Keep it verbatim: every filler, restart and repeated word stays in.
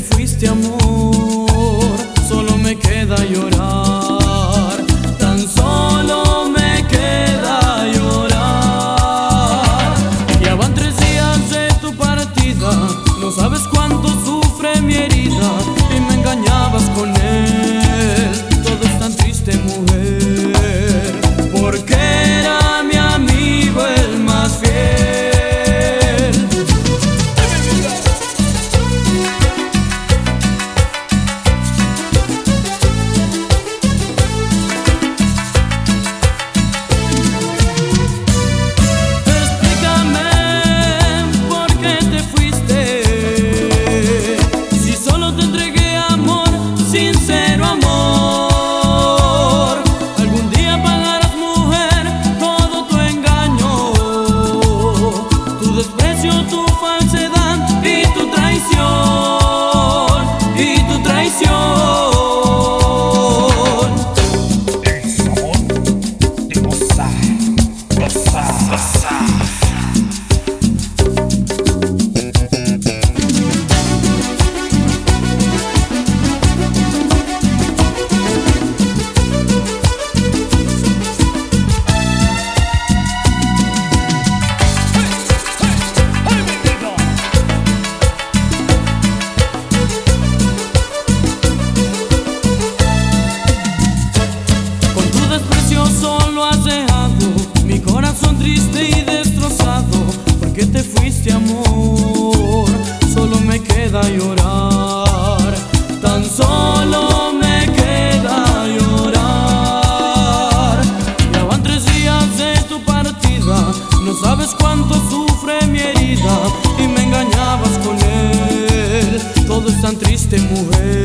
fuiste, amor, solo me queda llorar, tan solo me queda llorar. Ya van tres días de tu partida, no sabes cuánto sufre mi herida, y me engañabas con él. Todo es tan triste, mujer, porque era mi amigo el más fiel. Tu falsedad y tu traición, y tu traición. El sabor de gozar, gozar, gozar. Solo has dejado mi corazón triste y destrozado, porque te fuiste, amor, solo me queda llorar, tan solo me queda llorar. Ya van tres días de tu partida, no sabes cuánto sufre mi herida, y me engañabas con él. Todo es tan triste, mujer,